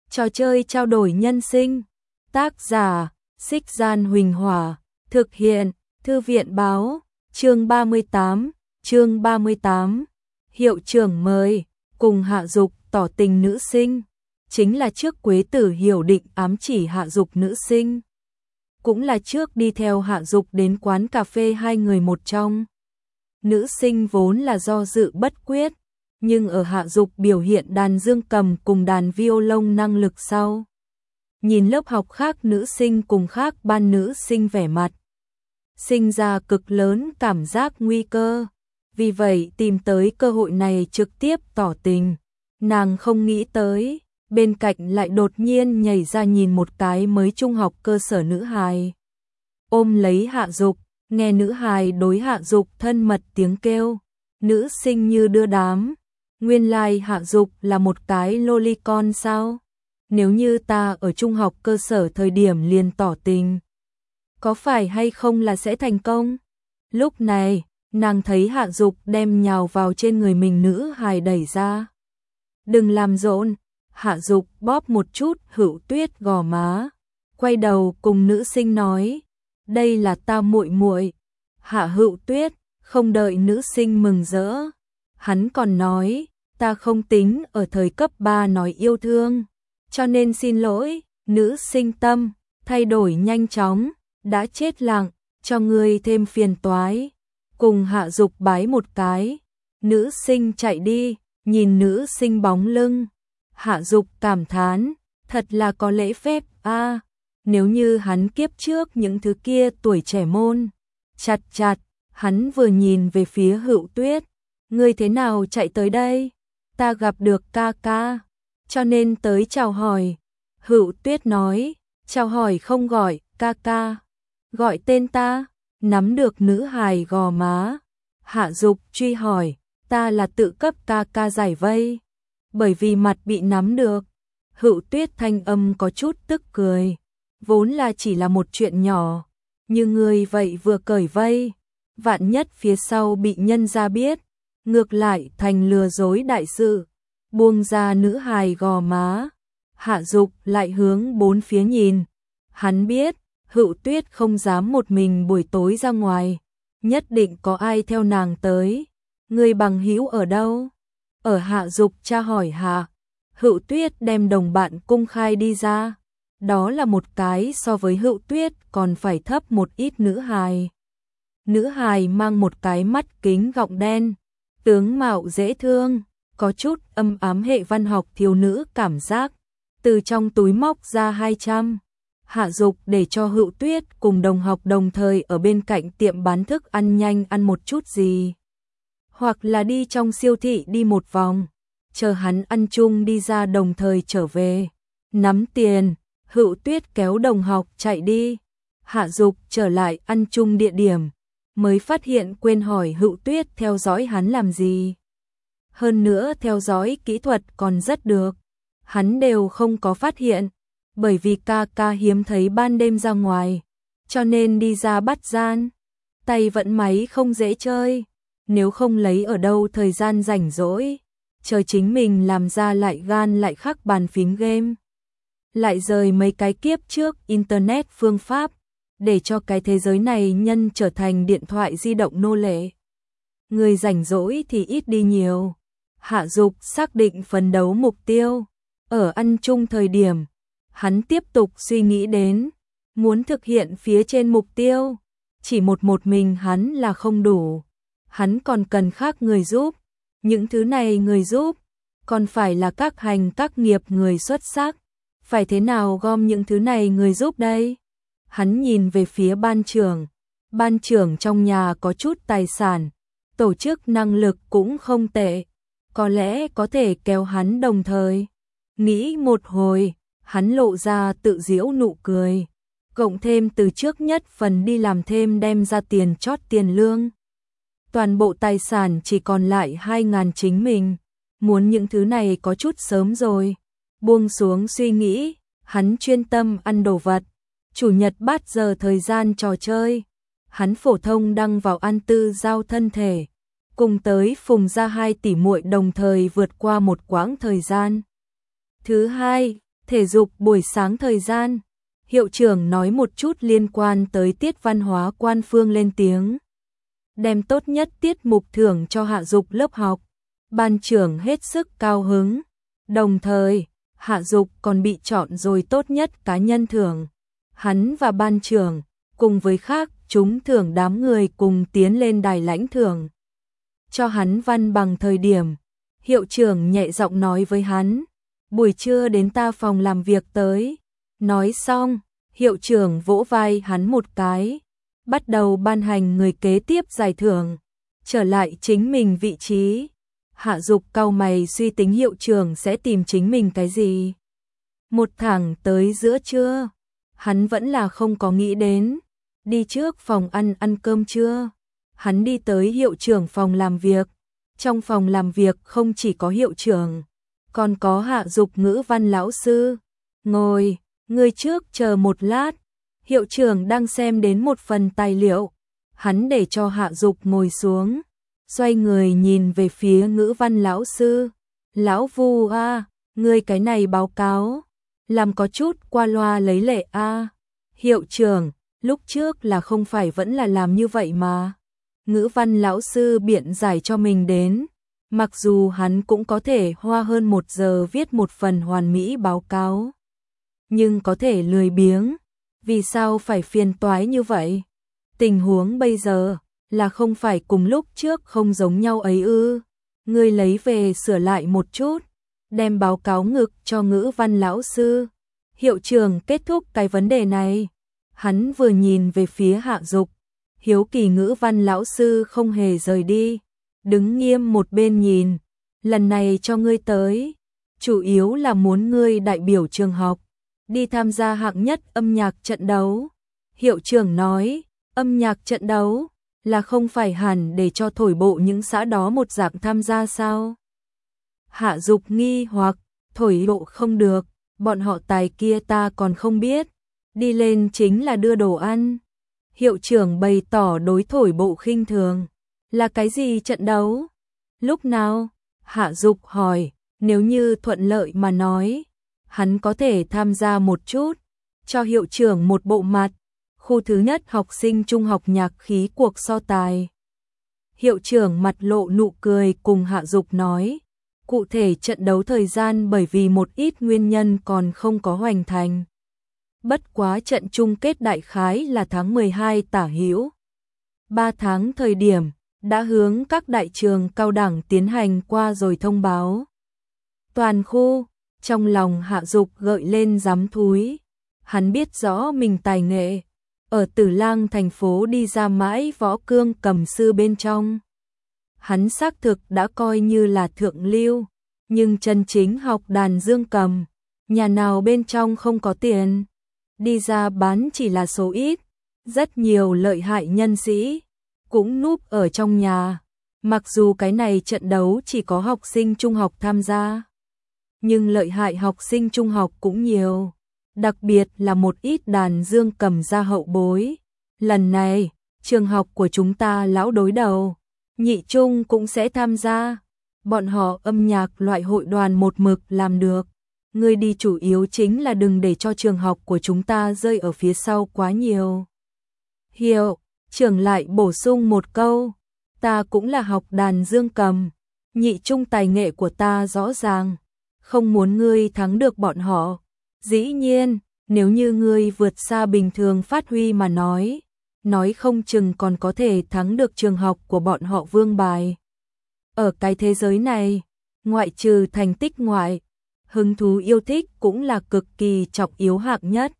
Trò chơi trao đổi nhân sinh. Tác giả: Xích Gian Huỳnh Hỏa. Thực hiện: Thư viện Báo. Chương 38. Hiệu trưởng mời. Cùng Hạ Dục tỏ tình nữ sinh. Chính là trước Quế Tử hiểu định ám chỉ Hạ Dục nữ sinh. Cũng là trước đi theo Hạ Dục đến quán cà phê hai người một trong. Nữ sinh vốn là do dự bất quyết, nhưng ở Hạ Dục biểu hiện đàn dương cầm cùng đàn violon năng lực sau. Nhìn lớp học khác nữ sinh cùng khác ban nữ sinh vẻ mặt, sinh ra cực lớn cảm giác nguy cơ. Vì vậy tìm tới cơ hội này trực tiếp tỏ tình. Nàng không nghĩ tới, bên cạnh lại đột nhiên nhảy ra nhìn một cái mới trung học cơ sở nữ hài. Ôm lấy Hạ Dục, nghe nữ hài đối Hạ Dục thân mật tiếng kêu. Nữ sinh như đưa đám. Nguyên lai Hạ Dục là một cái lolicon sao? Nếu như ta ở trung học cơ sở thời điểm liền tỏ tình, có phải hay không là sẽ thành công? Lúc này, nàng thấy Hạ Dục đem nhào vào trên người mình nữ hài đẩy ra. Đừng làm rộn. Hạ Dục bóp một chút Hữu Tuyết gò má, quay đầu cùng nữ sinh nói, đây là ta muội muội. Hạ Hữu Tuyết không đợi nữ sinh mừng rỡ, hắn còn nói, ta không tính ở thời cấp 3 nói yêu thương, cho nên xin lỗi. Nữ sinh tâm thay đổi nhanh chóng, đã chết lặng, cho ngươi thêm phiền toái. Cùng Hạ Dục bái một cái, nữ sinh chạy đi, nhìn nữ sinh bóng lưng. Hạ Dục cảm thán, thật là có lễ phép a. Nếu như hắn kiếp trước những thứ kia tuổi trẻ môn. Chặt, hắn vừa nhìn về phía Hữu Tuyết, ngươi thế nào chạy tới đây? Ta gặp được ca ca, cho nên tới chào hỏi. Hữu Tuyết nói, chào hỏi không gọi ca ca, gọi tên ta. Nắm được nữ hài gò má, Hạ Dục truy hỏi, ta là tự cấp ca ca giải vây. Bởi vì mặt bị nắm được. Hữu Tuyết thanh âm có chút tức cười, vốn là chỉ là một chuyện nhỏ, như ngươi vậy vừa cởi vây, vạn nhất phía sau bị nhân ra biết, ngược lại thành lừa dối đại sự. Buông ra nữ hài gò má, Hạ Dục lại hướng bốn phía nhìn. Hắn biết Hữu Tuyết không dám một mình buổi tối ra ngoài, nhất định có ai theo nàng tới. Người bằng hữu ở đâu? Ở Hạ Dục tra hỏi hạ. Hữu Tuyết đem đồng bạn công khai đi ra. Đó là một cái so với Hữu Tuyết còn phải thấp một ít nữ hài. Nữ hài mang một cái mắt kính gọng đen, tướng mạo dễ thương, có chút âm ám hệ văn học thiếu nữ cảm giác. Từ trong túi móc ra 200. Hạ Dục để cho Hữu Tuyết cùng đồng học đồng thời ở bên cạnh tiệm bán thức ăn nhanh ăn một chút gì, hoặc là đi trong siêu thị đi một vòng, chờ hắn ăn chung đi ra đồng thời trở về. Nắm tiền, Hữu Tuyết kéo đồng học chạy đi. Hạ Dục trở lại ăn chung địa điểm, mới phát hiện quên hỏi Hữu Tuyết theo dõi hắn làm gì. Hơn nữa theo dõi kỹ thuật còn rất được, hắn đều không có phát hiện. Bởi vì ca ca hiếm thấy ban đêm ra ngoài, cho nên đi ra bắt gian. Tay vận máy không dễ chơi, nếu không lấy ở đâu thời gian rảnh rỗi, chờ chính mình làm ra lại gan lại khắc bàn phím game. Lại rời mấy cái kiếp trước internet phương pháp, để cho cái thế giới này nhân trở thành điện thoại di động nô lệ. Người rảnh rỗi thì ít đi nhiều. Hạ Dục xác định phấn đấu mục tiêu. Ở ăn chung thời điểm, hắn tiếp tục suy nghĩ đến, muốn thực hiện phía trên mục tiêu, chỉ một mình hắn là không đủ, hắn còn cần khác người giúp. Những thứ này người giúp, còn phải là các hành các nghiệp người xuất sắc. Phải thế nào gom những thứ này người giúp đây? Hắn nhìn về phía ban trưởng trong nhà có chút tài sản, tổ chức năng lực cũng không tệ, có lẽ có thể kéo hắn đồng thời. Nghĩ một hồi, hắn lộ ra tự giễu nụ cười, cộng thêm từ trước nhất phần đi làm thêm đem ra tiền chót tiền lương. Toàn bộ tài sản chỉ còn lại 2.000 chính mình, muốn những thứ này có chút sớm rồi. Buông xuống suy nghĩ, hắn chuyên tâm ăn đồ vật. Chủ nhật bát giờ thời gian trò chơi, hắn phổ thông đăng vào An Tư giao thân thể, cùng tới Phùng gia 2 tỷ muội đồng thời vượt qua một quãng thời gian. Thứ hai, Thể dục buổi sáng thời gian, hiệu trưởng nói một chút liên quan tới tiết văn hóa. Quan Phương lên tiếng, đem tốt nhất tiết mục thưởng cho Hạ Dục lớp học. Ban trưởng hết sức cao hứng, đồng thời Hạ Dục còn bị chọn rồi tốt nhất cá nhân thưởng. Hắn và ban trưởng cùng với khác chúng thưởng đám người cùng tiến lên đài lãnh thưởng. Cho hắn văn bằng thời điểm, hiệu trưởng nhẹ giọng nói với hắn, buổi trưa đến ta phòng làm việc tới. Nói xong, hiệu trưởng vỗ vai hắn một cái, bắt đầu ban hành người kế tiếp giải thưởng, trở lại chính mình vị trí. Hạ Dục cau mày suy tính hiệu trưởng sẽ tìm chính mình cái gì. Một thẳng tới giữa trưa, hắn vẫn là không có nghĩ đến, đi trước phòng ăn cơm trưa. Hắn đi tới hiệu trưởng phòng làm việc. Trong phòng làm việc không chỉ có hiệu trưởng, còn có Hạ Dục ngữ văn lão sư. Ngồi, người trước chờ một lát. Hiệu trưởng đang xem đến một phần tài liệu. Hắn để cho Hạ Dục ngồi xuống, xoay người nhìn về phía ngữ văn lão sư. Lão Vu a, ngươi cái này báo cáo làm có chút qua loa lấy lệ a. Hiệu trưởng, lúc trước là không phải vẫn là làm như vậy mà. Ngữ văn lão sư biện giải cho mình đến, mặc dù hắn cũng có thể hoa hơn 1 giờ viết một phần hoàn mỹ báo cáo, nhưng có thể lười biếng, vì sao phải phiền toái như vậy? Tình huống bây giờ là không phải cùng lúc trước không giống nhau ấy ư? Ngươi lấy về sửa lại một chút, đem báo cáo ngực cho ngữ văn lão sư. Hiệu trưởng kết thúc cái vấn đề này, hắn vừa nhìn về phía Hạ Dục, hiếu kỳ ngữ văn lão sư không hề rời đi, đứng nghiêm một bên nhìn. Lần này cho ngươi tới, chủ yếu là muốn ngươi đại biểu trường học, đi tham gia hạng nhất âm nhạc trận đấu. Hiệu trưởng nói, âm nhạc trận đấu là không phải hẳn để cho thổi bộ những xã đó một dạng tham gia sao? Hạ Dục nghi hoặc, thổi bộ không được, bọn họ tài kia ta còn không biết, đi lên chính là đưa đồ ăn. Hiệu trưởng bày tỏ đối thổi bộ khinh thường. Là cái gì trận đấu? Lúc nào? Hạ Dục hỏi. Nếu như thuận lợi mà nói, hắn có thể tham gia một chút, cho hiệu trưởng một bộ mặt. Khu thứ nhất học sinh trung học nhạc khí cuộc so tài. Hiệu trưởng mặt lộ nụ cười cùng Hạ Dục nói, cụ thể trận đấu thời gian bởi vì một ít nguyên nhân còn không có hoàn thành. Bất quá trận chung kết đại khái là tháng 12 tả hữu. 3 tháng thời điểm, đã hướng các đại trường cao đẳng tiến hành qua rồi thông báo. Toàn khu, trong lòng Hạ Dục gợi lên dám thúi. Hắn biết rõ mình tài nghệ, ở Tử Lang thành phố đi ra mãi võ cương cầm sư bên trong. Hắn xác thực đã coi như là thượng lưu, nhưng chân chính học đàn dương cầm, nhà nào bên trong không có tiền, đi ra bán chỉ là số ít. Rất nhiều lợi hại nhân sĩ cũng núp ở trong nhà. Mặc dù cái này trận đấu chỉ có học sinh trung học tham gia, nhưng lợi hại học sinh trung học cũng nhiều, đặc biệt là một ít đàn dương cầm gia hậu bối. Lần này, trường học của chúng ta lão đối đầu, nhị trung cũng sẽ tham gia. Bọn họ âm nhạc loại hội đoàn một mực làm được. Người đi chủ yếu chính là đừng để cho trường học của chúng ta rơi ở phía sau quá nhiều. Hiệu trưởng lại bổ sung một câu, ta cũng là học đàn dương cầm, nhị trung tài nghệ của ta rõ ràng, không muốn ngươi thắng được bọn họ. Dĩ nhiên, nếu như ngươi vượt xa bình thường phát huy mà nói không chừng còn có thể thắng được trường học của bọn họ vương bài. Ở cái thế giới này, ngoại trừ thành tích ngoại, hứng thú yêu thích cũng là cực kỳ trọng yếu hạng nhất.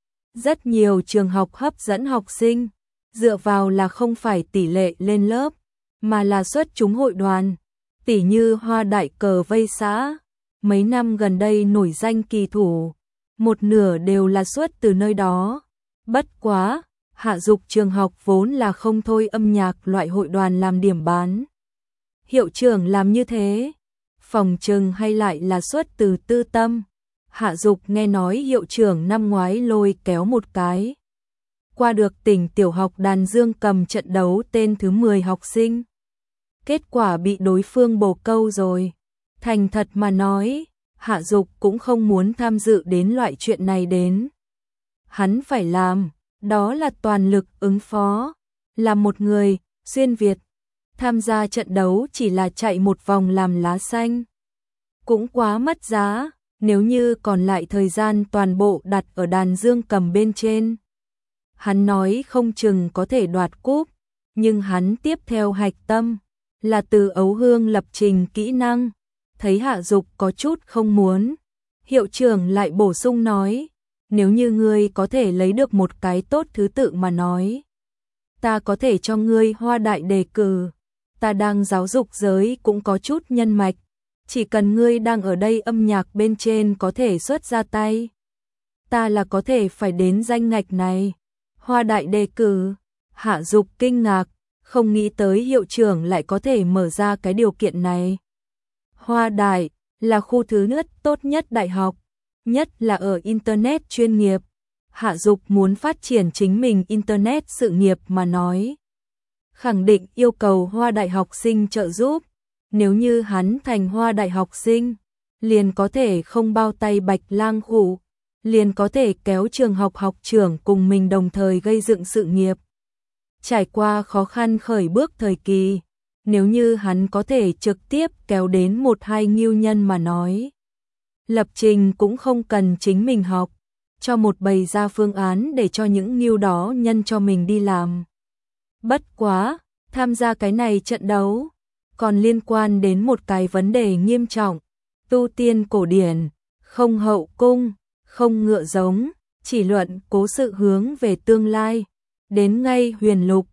Rất nhiều trường học hấp dẫn học sinh, dựa vào là không phải tỷ lệ lên lớp, mà là xuất chúng hội đoàn, tỉ như Hoa Đại Cờ Vây xã. Mấy năm gần đây nổi danh kỳ thủ, một nửa đều là xuất từ nơi đó. Bất quá, Hạ Dục trường học vốn là không thôi âm nhạc loại hội đoàn làm điểm bán. Hiệu trưởng làm như thế, phòng trừng hay lại là xuất từ tư tâm. Hạ Dục nghe nói hiệu trưởng năm ngoái lôi kéo một cái, qua được tỉnh tiểu học đàn dương cầm trận đấu tên thứ 10 học sinh. Kết quả bị đối phương bổ câu rồi. Thành thật mà nói, Hạ Dục cũng không muốn tham dự đến loại chuyện này đến. Hắn phải làm, đó là toàn lực ứng phó. Là một người, xuyên Việt, tham gia trận đấu chỉ là chạy một vòng làm lá xanh. Cũng quá mất giá, nếu như còn lại thời gian toàn bộ đặt ở đàn dương cầm bên trên. Hắn nói không chừng có thể đoạt cúp, nhưng hắn tiếp theo hạch tâm là từ ấu hương lập trình kỹ năng. Thấy Hạ Dục có chút không muốn, hiệu trưởng lại bổ sung nói, nếu như ngươi có thể lấy được một cái tốt thứ tự mà nói, ta có thể cho ngươi Hoa Đại đề cử. Ta đang giáo dục giới cũng có chút nhân mạch, chỉ cần ngươi đang ở đây âm nhạc bên trên có thể xuất ra tay, ta là có thể phải đến danh ngạch này. Hoa Đại đề cử. Hạ Dục kinh ngạc, không nghĩ tới hiệu trưởng lại có thể mở ra cái điều kiện này. Hoa Đại là khu thứ nhất tốt nhất đại học, nhất là ở Internet chuyên nghiệp. Hạ Dục muốn phát triển chính mình Internet sự nghiệp mà nói, khẳng định yêu cầu Hoa Đại học sinh trợ giúp. Nếu như hắn thành Hoa Đại học sinh, liền có thể không bao tay Bạch Lang Hủ, liền có thể kéo trường học học trưởng cùng mình đồng thời gây dựng sự nghiệp. Trải qua khó khăn khởi bước thời kỳ, nếu như hắn có thể trực tiếp kéo đến 1-2 ngưu nhân mà nói, lập trình cũng không cần chính mình học, cho một bày ra phương án để cho những ngưu đó nhân cho mình đi làm. Bất quá, tham gia cái này trận đấu, còn liên quan đến một cái vấn đề nghiêm trọng, tu tiên cổ điển, không hậu cung, không ngựa giống, chỉ luận cố sự hướng về tương lai. Đến ngay huyền lục,